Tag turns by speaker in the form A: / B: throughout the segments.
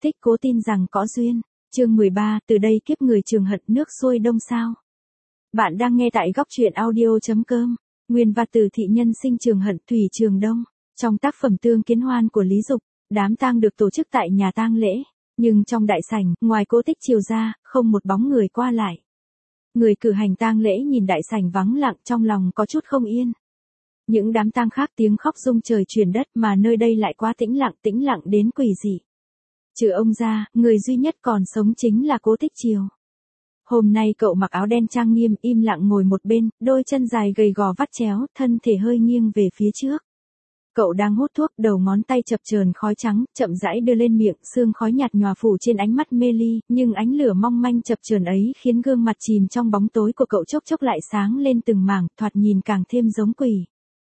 A: Tích Cố tin rằng có duyên. Chương 13, từ đây kiếp người trường hận nước sôi đông sao. Bạn đang nghe tại góc truyện audio.com. Nguyên và từ thị nhân sinh trường hận Thủy Trường Đông. Trong tác phẩm Tương Kiến Hoan của Lý Dục, đám tang được tổ chức tại nhà tang lễ, nhưng trong đại sảnh, ngoài Cố Tích Chiều ra, không một bóng người qua lại. Người cử hành tang lễ nhìn đại sảnh vắng lặng, trong lòng có chút không yên. Những đám tang khác tiếng khóc rung trời chuyển đất, mà nơi đây lại quá tĩnh lặng đến quỷ dị. Trừ ông ra, người duy nhất còn sống chính là Cố Tích Chiều. Hôm nay cậu mặc áo đen trang nghiêm, im lặng ngồi một bên, đôi chân dài gầy gò vắt chéo, thân thể hơi nghiêng về phía trước. Cậu đang hút thuốc, đầu ngón tay chập chờn khói trắng, chậm rãi đưa lên miệng, sương khói nhạt nhòa phủ trên ánh mắt mê ly, nhưng ánh lửa mong manh chập chờn ấy khiến gương mặt chìm trong bóng tối của cậu chốc chốc lại sáng lên từng mảng, thoạt nhìn càng thêm giống quỷ.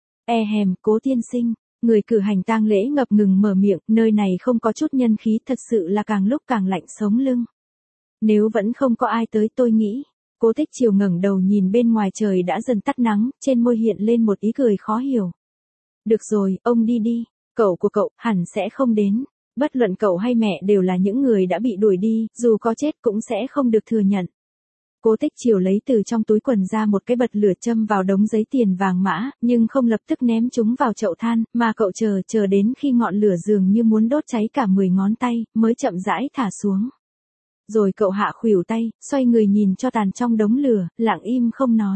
A: Cố tiên sinh. Người cử hành tang lễ ngập ngừng mở miệng, nơi này không có chút nhân khí, thật sự là càng lúc càng lạnh sống lưng. Nếu vẫn không có ai tới tôi nghĩ. Cố Tích Chiều ngẩng đầu nhìn bên ngoài, trời đã dần tắt nắng, trên môi hiện lên một ý cười khó hiểu. Được rồi, ông đi đi, cậu của cậu hẳn sẽ không đến. Bất luận cậu hay mẹ đều là những người đã bị đuổi đi, dù có chết cũng sẽ không được thừa nhận. Cố Tích Chiều lấy từ trong túi quần ra một cái bật lửa châm vào đống giấy tiền vàng mã, nhưng không lập tức ném chúng vào chậu than, mà cậu chờ đến khi ngọn lửa dường như muốn đốt cháy cả 10 ngón tay, mới chậm rãi thả xuống. Rồi cậu hạ khuỷu tay, xoay người nhìn cho tàn trong đống lửa, lặng im không nói.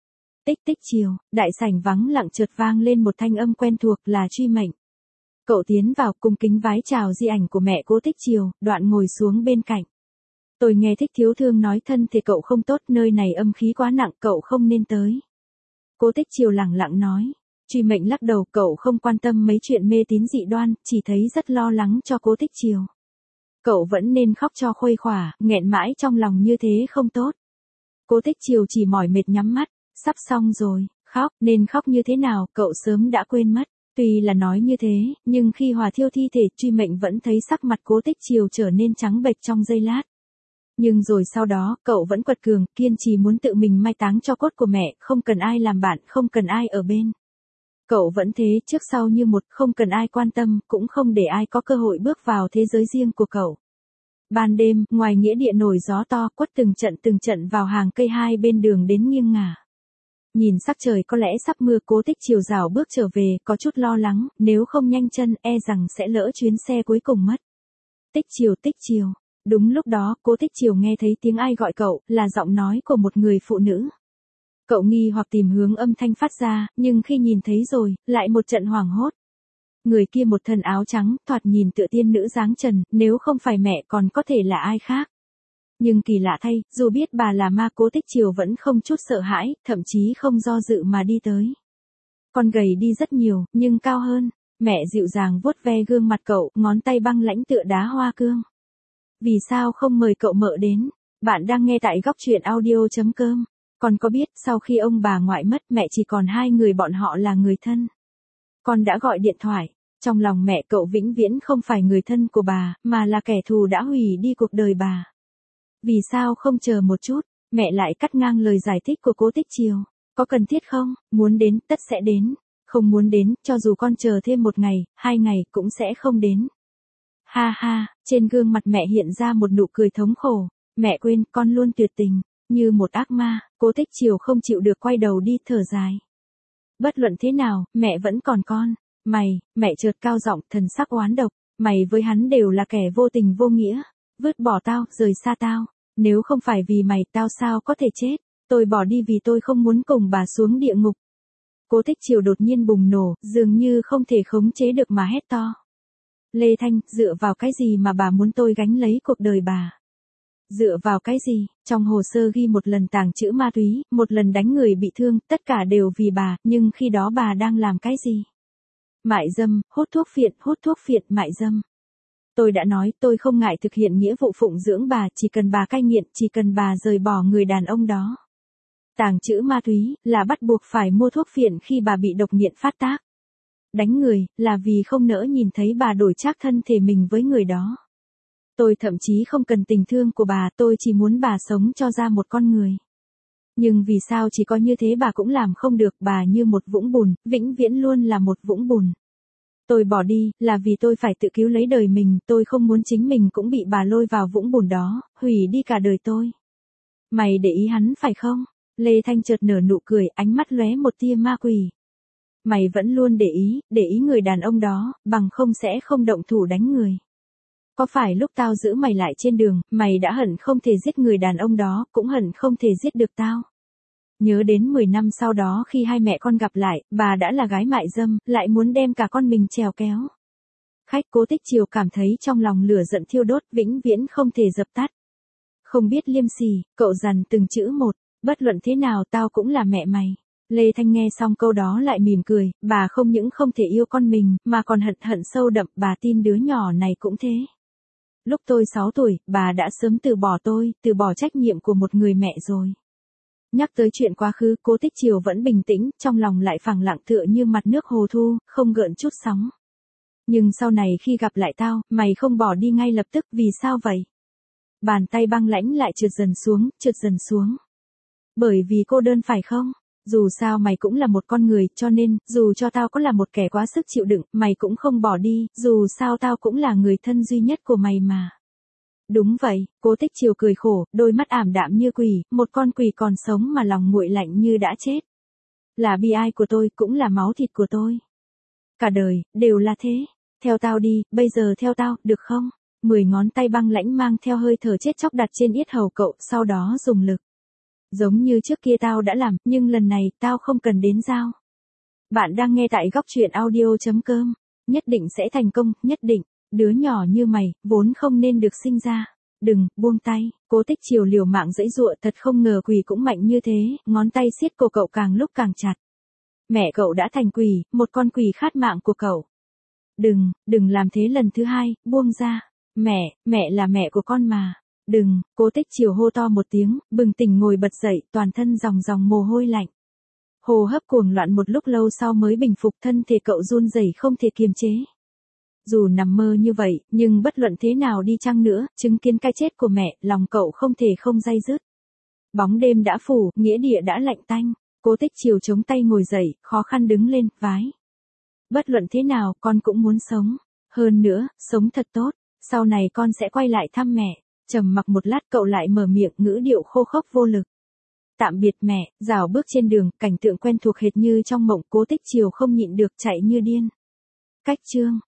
A: Tích Chiều, đại sảnh vắng lặng chợt vang lên một thanh âm quen thuộc, là Truy Mệnh. Cậu tiến vào cung kính vái chào di ảnh của mẹ Cố Tích Chiều, đoạn ngồi xuống bên cạnh. Tôi nghe Thích thiếu thương nói thân thể cậu không tốt, nơi này âm khí quá nặng, cậu không nên tới. Cố Tích Chiều lẳng lặng nói. Truy Mệnh lắc đầu, cậu không quan tâm mấy chuyện mê tín dị đoan, chỉ thấy rất lo lắng cho Cố Tích Chiều. Cậu vẫn nên khóc cho khuây khỏa, nghẹn mãi trong lòng như thế không tốt. Cố Tích Chiều chỉ mỏi mệt nhắm mắt, sắp xong rồi, khóc, nên khóc như thế nào, cậu sớm đã quên mất. Tuy là nói như thế, nhưng khi hòa thiêu thi thể, Truy Mệnh vẫn thấy sắc mặt Cố Tích Chiều trở nên trắng bệch trong giây lát. Nhưng rồi sau đó, cậu vẫn quật cường, kiên trì muốn tự mình mai táng cho cốt của mẹ, không cần ai làm bạn, không cần ai ở bên. Cậu vẫn thế, trước sau như một, không cần ai quan tâm, cũng không để ai có cơ hội bước vào thế giới riêng của cậu. Ban đêm, ngoài nghĩa địa nổi gió to, quất từng trận vào hàng cây hai bên đường đến nghiêng ngả. Nhìn sắc trời có lẽ sắp mưa, Cố Tích Chiều rảo bước trở về, có chút lo lắng, nếu không nhanh chân, e rằng sẽ lỡ chuyến xe cuối cùng mất. Tích Chiều. Đúng lúc đó, Cố Tích Chiều nghe thấy tiếng ai gọi cậu, là giọng nói của một người phụ nữ. Cậu nghi hoặc tìm hướng âm thanh phát ra, nhưng khi nhìn thấy rồi, lại một trận hoảng hốt. Người kia một thân áo trắng, thoạt nhìn tựa tiên nữ dáng trần, nếu không phải mẹ còn có thể là ai khác. Nhưng kỳ lạ thay, dù biết bà là ma, Cố Tích Chiều vẫn không chút sợ hãi, thậm chí không do dự mà đi tới. Con gầy đi rất nhiều, nhưng cao hơn. Mẹ dịu dàng vuốt ve gương mặt cậu, ngón tay băng lãnh tựa đá hoa cương. Vì sao không mời cậu mợ đến? Bạn đang nghe tại góc truyện audio.com. Con có biết, sau khi ông bà ngoại mất, mẹ chỉ còn hai người bọn họ là người thân. Con đã gọi điện thoại. Trong lòng mẹ cậu vĩnh viễn không phải người thân của bà, mà là kẻ thù đã hủy đi cuộc đời bà. Vì sao không chờ một chút? Mẹ lại cắt ngang lời giải thích của Cố Tích Chiều. Có cần thiết không? Muốn đến, tất sẽ đến. Không muốn đến, cho dù con chờ thêm 1 ngày, 2 ngày, cũng sẽ không đến. Ha ha, trên gương mặt mẹ hiện ra một nụ cười thống khổ. Mẹ quên, con luôn tuyệt tình. Như một ác ma, Cố Tích Chiều không chịu được quay đầu đi, thở dài. Bất luận thế nào, mẹ vẫn còn con. Mẹ chợt cao giọng, thần sắc oán độc. Mày với hắn đều là kẻ vô tình vô nghĩa. Vứt bỏ tao, rời xa tao. Nếu không phải vì mày, tao sao có thể chết. Tôi bỏ đi vì tôi không muốn cùng bà xuống địa ngục. Cố Tích Chiều đột nhiên bùng nổ, dường như không thể khống chế được mà hét to. Lê Thanh, dựa vào cái gì mà bà muốn tôi gánh lấy cuộc đời bà? Dựa vào cái gì? Trong hồ sơ ghi một lần tàng trữ ma túy, một lần đánh người bị thương, tất cả đều vì bà, nhưng khi đó bà đang làm cái gì? Mại dâm, hút thuốc phiện, mại dâm. Tôi đã nói, tôi không ngại thực hiện nghĩa vụ phụng dưỡng bà, chỉ cần bà cai nghiện, chỉ cần bà rời bỏ người đàn ông đó. Tàng trữ ma túy, là bắt buộc phải mua thuốc phiện khi bà bị độc nghiện phát tác. Đánh người, là vì không nỡ nhìn thấy bà đổi trác thân thể mình với người đó. Tôi thậm chí không cần tình thương của bà, tôi chỉ muốn bà sống cho ra một con người. Nhưng vì sao chỉ có như thế bà cũng làm không được, bà như một vũng bùn, vĩnh viễn luôn là một vũng bùn. Tôi bỏ đi, là vì tôi phải tự cứu lấy đời mình, tôi không muốn chính mình cũng bị bà lôi vào vũng bùn đó, hủy đi cả đời tôi. Mày để ý hắn phải không? Lê Thanh chợt nở nụ cười, ánh mắt lóe một tia ma quỷ. Mày vẫn luôn để ý người đàn ông đó, bằng không sẽ không động thủ đánh người. Có phải lúc tao giữ mày lại trên đường, mày đã hận không thể giết người đàn ông đó, cũng hận không thể giết được tao. Nhớ đến 10 năm sau đó khi hai mẹ con gặp lại, bà đã là gái mại dâm, lại muốn đem cả con mình trèo kéo. Khách Cố Tích Chiều cảm thấy trong lòng lửa giận thiêu đốt, vĩnh viễn không thể dập tắt. Không biết liêm sỉ, cậu dằn từng chữ một, bất luận thế nào tao cũng là mẹ mày. Lê Thanh nghe xong câu đó lại mỉm cười, bà không những không thể yêu con mình, mà còn hận sâu đậm, bà tin đứa nhỏ này cũng thế. Lúc tôi 6 tuổi, bà đã sớm từ bỏ tôi, từ bỏ trách nhiệm của một người mẹ rồi. Nhắc tới chuyện quá khứ, Cố Tích Chiều vẫn bình tĩnh, trong lòng lại phẳng lặng tựa như mặt nước hồ thu, không gợn chút sóng. Nhưng sau này khi gặp lại tao, mày không bỏ đi ngay lập tức, vì sao vậy? Bàn tay băng lãnh lại trượt dần xuống. Bởi vì cô đơn phải không? Dù sao mày cũng là một con người, cho nên, dù cho tao có là một kẻ quá sức chịu đựng, mày cũng không bỏ đi, dù sao tao cũng là người thân duy nhất của mày mà. Đúng vậy, Cố Tích Chiều cười khổ, đôi mắt ảm đạm như quỷ, một con quỷ còn sống mà lòng nguội lạnh như đã chết. Là bi ai của tôi, cũng là máu thịt của tôi. Cả đời, đều là thế. Theo tao đi, bây giờ theo tao, được không? 10 ngón tay băng lãnh mang theo hơi thở chết chóc đặt trên yết hầu cậu, sau đó dùng lực. Giống như trước kia tao đã làm, nhưng lần này, tao không cần đến dao. Bạn đang nghe tại góc truyện audio.com. Nhất định sẽ thành công, nhất định. Đứa nhỏ như mày, vốn không nên được sinh ra. Đừng, buông tay. Cố Tích Chiều liều mạng giãy giụa, thật không ngờ quỷ cũng mạnh như thế, ngón tay siết cổ cậu càng lúc càng chặt. Mẹ cậu đã thành quỷ, một con quỷ khát mạng của cậu. Đừng làm thế lần thứ hai, buông ra. Mẹ là mẹ của con mà. Đừng, Cố Tích Chiều hô to một tiếng, bừng tỉnh ngồi bật dậy, toàn thân dòng mồ hôi lạnh. Hô hấp cuồng loạn một lúc lâu sau mới bình phục, thân thể cậu run rẩy không thể kiềm chế. Dù nằm mơ như vậy, nhưng bất luận thế nào đi chăng nữa, chứng kiến cái chết của mẹ, lòng cậu không thể không day dứt. Bóng đêm đã phủ, nghĩa địa đã lạnh tanh. Cố Tích Chiều chống tay ngồi dậy, khó khăn đứng lên, vái. Bất luận thế nào, con cũng muốn sống. Hơn nữa, sống thật tốt. Sau này con sẽ quay lại thăm mẹ. Trầm mặc một lát cậu lại mở miệng, ngữ điệu khô khốc vô lực. Tạm biệt mẹ, rảo bước trên đường, cảnh tượng quen thuộc hệt như trong mộng, Cố Tích Chiều không nhịn được chạy như điên. Cách chương